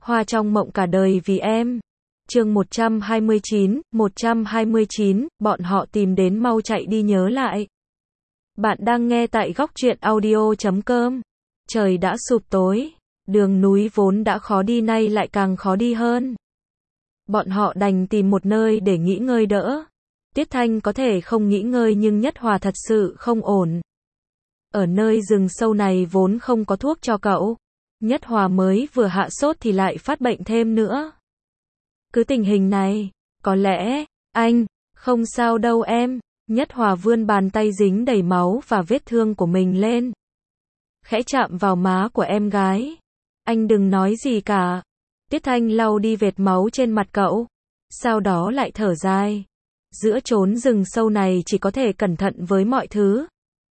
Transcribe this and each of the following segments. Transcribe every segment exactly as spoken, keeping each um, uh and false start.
Hoa trong mộng cả đời vì em. Chương một trăm hai mươi chín, một trăm hai mươi chín, bọn họ tìm đến mau chạy đi nhớ lại. Bạn đang nghe tại góc truyện audio chấm com. Trời đã sụp tối, đường núi vốn đã khó đi nay lại càng khó đi hơn. Bọn họ đành tìm một nơi để nghỉ ngơi đỡ. Tiết Thanh có thể không nghỉ ngơi nhưng Nhất Hòa thật sự không ổn. Ở nơi rừng sâu này vốn không có thuốc cho cậu. Nhất Hòa mới vừa hạ sốt thì lại phát bệnh thêm nữa. Cứ tình hình này, có lẽ, anh, không sao đâu em. Nhất Hòa vươn bàn tay dính đầy máu và vết thương của mình lên. Khẽ chạm vào má của em gái. Anh đừng nói gì cả. Tiết Thanh lau đi vệt máu trên mặt cậu. Sau đó lại thở dài. Giữa chốn rừng sâu này chỉ có thể cẩn thận với mọi thứ.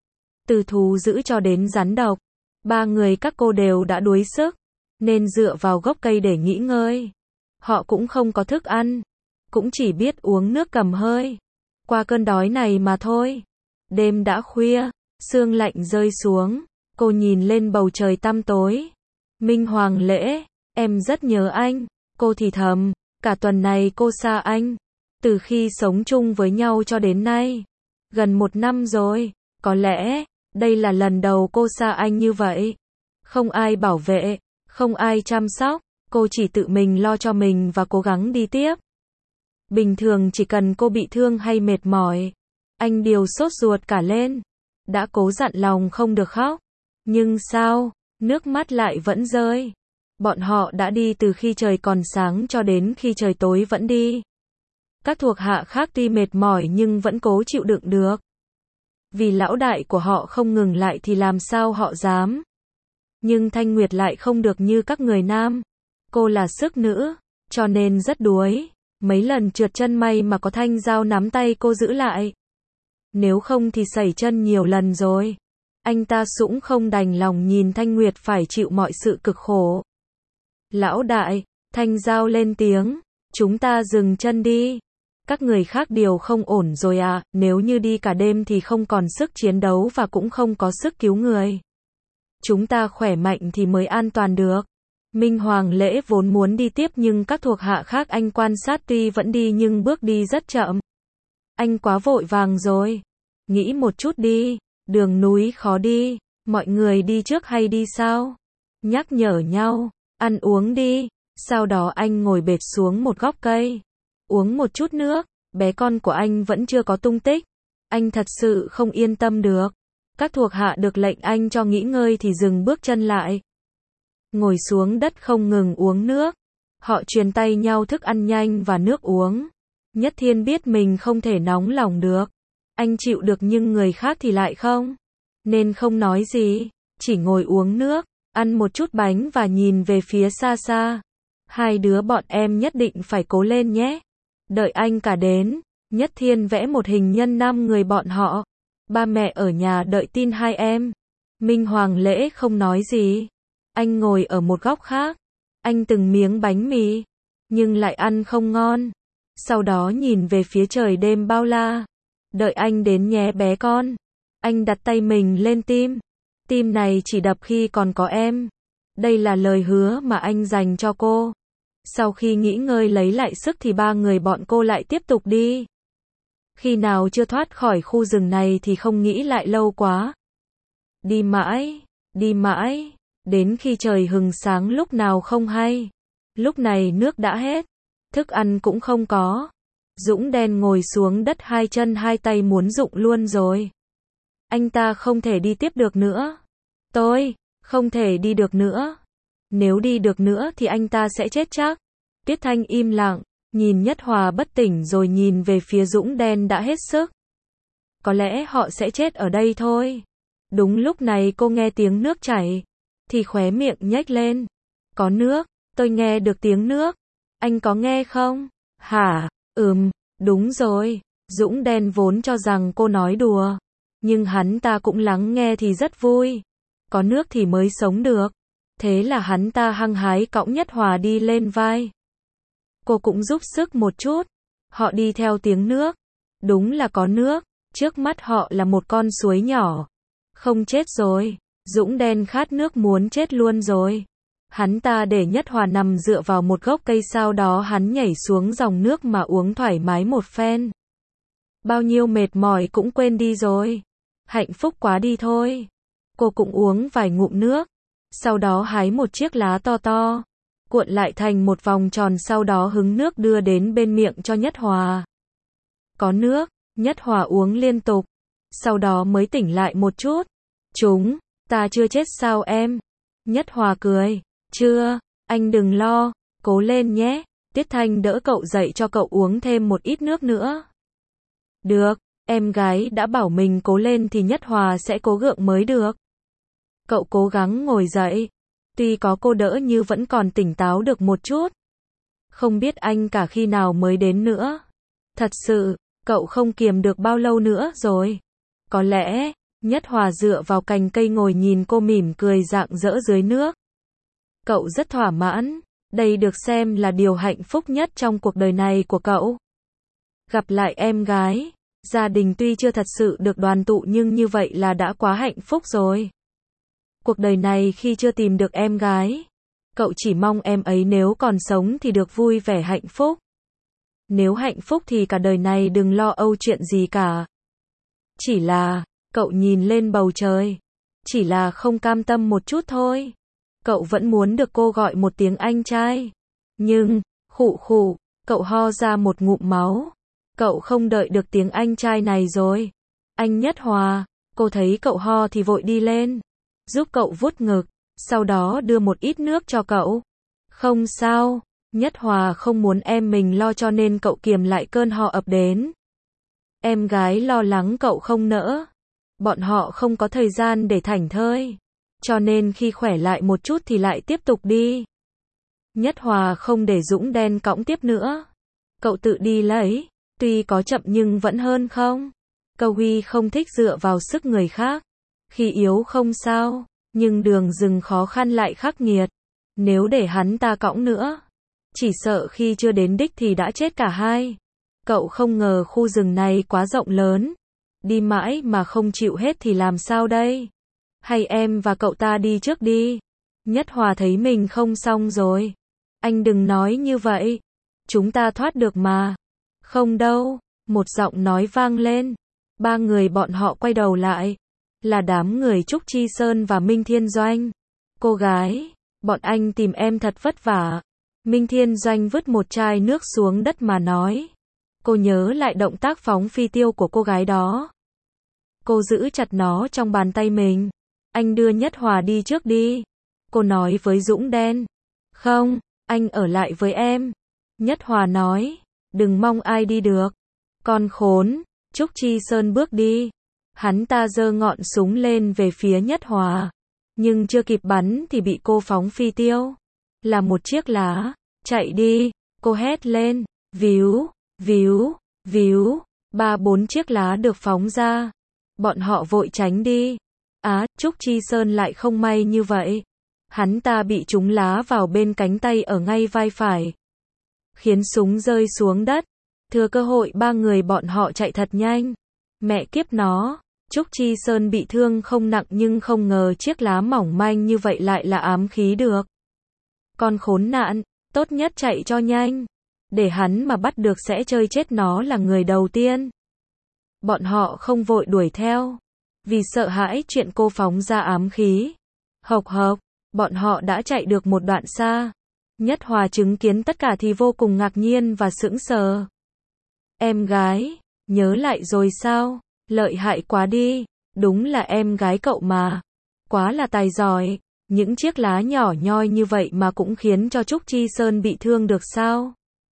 Từ thú dữ cho đến rắn độc. Ba người các cô đều đã đuối sức. Nên dựa vào gốc cây để nghỉ ngơi. Họ cũng không có thức ăn. Cũng chỉ biết uống nước cầm hơi. Qua cơn đói này mà thôi. Đêm đã khuya. Sương lạnh rơi xuống. Cô nhìn lên bầu trời tăm tối. Minh Hoàng Lễ. Em rất nhớ anh. Cô thì thầm. Cả tuần này cô xa anh. Từ khi sống chung với nhau cho đến nay. Gần một năm rồi. Có lẽ, đây là lần đầu cô xa anh như vậy. Không ai bảo vệ. Không ai chăm sóc. Cô chỉ tự mình lo cho mình và cố gắng đi tiếp. Bình thường chỉ cần cô bị thương hay mệt mỏi. Anh đều sốt ruột cả lên. Đã cố dặn lòng không được khóc. Nhưng sao, nước mắt lại vẫn rơi. Bọn họ đã đi từ khi trời còn sáng cho đến khi trời tối vẫn đi. Các thuộc hạ khác tuy mệt mỏi nhưng vẫn cố chịu đựng được. Vì lão đại của họ không ngừng lại thì làm sao họ dám. Nhưng Thanh Nguyệt lại không được như các người nam. Cô là sức nữ, cho nên rất đuối. Mấy lần trượt chân may mà có Thanh Giao nắm tay cô giữ lại. Nếu không thì sẩy chân nhiều lần rồi. Anh ta cũng không đành lòng nhìn Thanh Nguyệt phải chịu mọi sự cực khổ. Lão đại, Thanh Giao lên tiếng, chúng ta dừng chân đi. Các người khác đều không ổn rồi à, nếu như đi cả đêm thì không còn sức chiến đấu và cũng không có sức cứu người. Chúng ta khỏe mạnh thì mới an toàn được. Minh Hoàng Lễ vốn muốn đi tiếp nhưng các thuộc hạ khác anh quan sát tuy vẫn đi nhưng bước đi rất chậm. Anh quá vội vàng rồi. Nghĩ một chút đi, đường núi khó đi, mọi người đi trước hay đi sau? Nhắc nhở nhau, ăn uống đi. Sau đó anh ngồi bệt xuống một góc cây. Uống một chút nước, bé con của anh vẫn chưa có tung tích. Anh thật sự không yên tâm được. Các thuộc hạ được lệnh anh cho nghỉ ngơi thì dừng bước chân lại. Ngồi xuống đất không ngừng uống nước. Họ truyền tay nhau thức ăn nhanh và nước uống. Nhất Thiên biết mình không thể nóng lòng được. Anh chịu được nhưng người khác thì lại không. Nên không nói gì, chỉ ngồi uống nước, ăn một chút bánh và nhìn về phía xa xa. Hai đứa bọn em nhất định phải cố lên nhé. Đợi anh cả đến. Nhất Thiên vẽ một hình nhân năm người bọn họ. Ba mẹ ở nhà đợi tin hai em. Minh Hoàng Lễ không nói gì. Anh ngồi ở một góc khác. Anh từng miếng bánh mì. Nhưng lại ăn không ngon. Sau đó nhìn về phía trời đêm bao la. Đợi anh đến nhé bé con. Anh đặt tay mình lên tim. Tim này chỉ đập khi còn có em. Đây là lời hứa mà anh dành cho cô. Sau khi nghỉ ngơi lấy lại sức thì ba người bọn cô lại tiếp tục đi. Khi nào chưa thoát khỏi khu rừng này thì không nghĩ lại lâu quá. Đi mãi, đi mãi, đến khi trời hừng sáng lúc nào không hay. Lúc này nước đã hết, thức ăn cũng không có. Dũng đen ngồi xuống đất hai chân hai tay muốn rụng luôn rồi. Anh ta không thể đi tiếp được nữa. Tôi, không thể đi được nữa. Nếu đi được nữa thì anh ta sẽ chết chắc. Tiết Thanh im lặng, nhìn Nhất Hòa bất tỉnh rồi nhìn về phía Dũng đen đã hết sức. Có lẽ họ sẽ chết ở đây thôi. Đúng lúc này cô nghe tiếng nước chảy. Thì khóe miệng nhếch lên. Có nước, tôi nghe được tiếng nước. Anh có nghe không? Hả? Ừm, đúng rồi. Dũng đen vốn cho rằng cô nói đùa. Nhưng hắn ta cũng lắng nghe thì rất vui. Có nước thì mới sống được. Thế là hắn ta hăng hái cõng Nhất Hòa đi lên vai. Cô cũng giúp sức một chút. Họ đi theo tiếng nước. Đúng là có nước. Trước mắt họ là một con suối nhỏ. Không chết rồi. Dũng đen khát nước muốn chết luôn rồi. Hắn ta để Nhất Hòa nằm dựa vào một gốc cây, sau đó hắn nhảy xuống dòng nước mà uống thoải mái một phen. Bao nhiêu mệt mỏi cũng quên đi rồi. Hạnh phúc quá đi thôi. Cô cũng uống vài ngụm nước. Sau đó hái một chiếc lá to to, cuộn lại thành một vòng tròn, sau đó hứng nước đưa đến bên miệng cho Nhất Hòa. Có nước, Nhất Hòa uống liên tục. Sau đó mới tỉnh lại một chút. Chúng ta chưa chết sao em? Nhất Hòa cười. Chưa, anh đừng lo, cố lên nhé. Tiết Thanh đỡ cậu dậy cho cậu uống thêm một ít nước nữa. Được, em gái đã bảo mình cố lên thì Nhất Hòa sẽ cố gượng mới được. Cậu cố gắng ngồi dậy. Tuy có cô đỡ nhưng vẫn còn tỉnh táo được một chút. Không biết anh cả khi nào mới đến nữa. Thật sự, cậu không kiềm được bao lâu nữa rồi. Có lẽ, Nhất Hòa dựa vào cành cây ngồi nhìn cô mỉm cười rạng rỡ dưới nước. Cậu rất thỏa mãn. Đây được xem là điều hạnh phúc nhất trong cuộc đời này của cậu. Gặp lại em gái. Gia đình tuy chưa thật sự được đoàn tụ nhưng như vậy là đã quá hạnh phúc rồi. Cuộc đời này khi chưa tìm được em gái, cậu chỉ mong em ấy nếu còn sống thì được vui vẻ hạnh phúc. Nếu hạnh phúc thì cả đời này đừng lo âu chuyện gì cả. Chỉ là, cậu nhìn lên bầu trời. Chỉ là không cam tâm một chút thôi. Cậu vẫn muốn được cô gọi một tiếng anh trai. Nhưng, khụ khụ, cậu ho ra một ngụm máu. Cậu không đợi được tiếng anh trai này rồi. Anh Nhất Hòa, cô thấy cậu ho thì vội đi lên. Giúp cậu vuốt ngực, sau đó đưa một ít nước cho cậu. Không sao, Nhất Hòa không muốn em mình lo cho nên cậu kiềm lại cơn ho ập đến. Em gái lo lắng cậu không nỡ. Bọn họ không có thời gian để thảnh thơi. Cho nên khi khỏe lại một chút thì lại tiếp tục đi. Nhất Hòa không để Dũng Đen cõng tiếp nữa. Cậu tự đi lấy, tuy có chậm nhưng vẫn hơn không. Câu Huy không thích dựa vào sức người khác. Khi yếu không sao, nhưng đường rừng khó khăn lại khắc nghiệt. Nếu để hắn ta cõng nữa, chỉ sợ khi chưa đến đích thì đã chết cả hai. Cậu không ngờ khu rừng này quá rộng lớn. Đi mãi mà không chịu hết thì làm sao đây? Hay em và cậu ta đi trước đi. Nhất Hòa thấy mình không xong rồi. Anh đừng nói như vậy. Chúng ta thoát được mà. Không đâu. Một giọng nói vang lên. Ba người bọn họ quay đầu lại. Là đám người Trúc Chi Sơn và Minh Thiên Doanh. Cô gái, bọn anh tìm em thật vất vả. Minh Thiên Doanh vứt một chai nước xuống đất mà nói. Cô nhớ lại động tác phóng phi tiêu của cô gái đó. Cô giữ chặt nó trong bàn tay mình. Anh đưa Nhất Hòa đi trước đi. Cô nói với Dũng Đen. Không, anh ở lại với em. Nhất Hòa nói. Đừng mong ai đi được. Con khốn. Trúc Chi Sơn bước đi. Hắn ta giơ ngọn súng lên về phía Nhất Hòa. Nhưng chưa kịp bắn thì bị cô phóng phi tiêu. Là một chiếc lá. Chạy đi. Cô hét lên. Víu, víu, víu. Ba bốn chiếc lá được phóng ra. Bọn họ vội tránh đi. Á, Trúc Chi Sơn lại không may như vậy. Hắn ta bị trúng lá vào bên cánh tay ở ngay vai phải. Khiến súng rơi xuống đất. Thừa cơ hội ba người bọn họ chạy thật nhanh. Mẹ kiếp nó. Trúc Chi Sơn bị thương không nặng nhưng không ngờ chiếc lá mỏng manh như vậy lại là ám khí được. Con khốn nạn, tốt nhất chạy cho nhanh. Để hắn mà bắt được sẽ chơi chết nó là người đầu tiên. Bọn họ không vội đuổi theo. Vì sợ hãi chuyện cô phóng ra ám khí. Hộc hộc, bọn họ đã chạy được một đoạn xa. Nhất Hòa chứng kiến tất cả thì vô cùng ngạc nhiên và sững sờ. Em gái, nhớ lại rồi sao? Lợi hại quá đi. Đúng là em gái cậu mà. Quá là tài giỏi. Những chiếc lá nhỏ nhoi như vậy mà cũng khiến cho Trúc Chi Sơn bị thương được sao?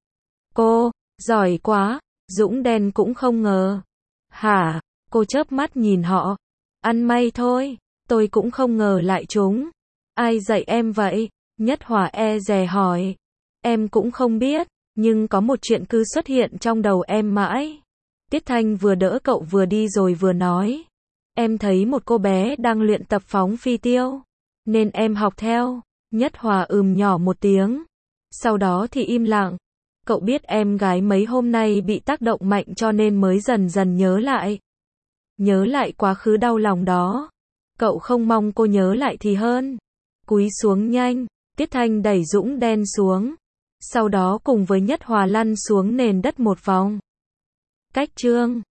Cô, giỏi quá. Dũng Đen cũng không ngờ. Hả? Cô chớp mắt nhìn họ. Ăn may thôi. Tôi cũng không ngờ lại trúng. Ai dạy em vậy? Nhất Hòa e dè hỏi. Em cũng không biết. Nhưng có một chuyện cứ xuất hiện trong đầu em mãi. Tiết Thanh vừa đỡ cậu vừa đi rồi vừa nói. Em thấy một cô bé đang luyện tập phóng phi tiêu. Nên em học theo. Nhất Hòa ừm nhỏ một tiếng. Sau đó thì im lặng. Cậu biết em gái mấy hôm nay bị tác động mạnh cho nên mới dần dần nhớ lại. Nhớ lại quá khứ đau lòng đó. Cậu không mong cô nhớ lại thì hơn. Cúi xuống nhanh. Tiết Thanh đẩy Dũng Đen xuống. Sau đó cùng với Nhất Hòa lăn xuống nền đất một vòng. Cách chương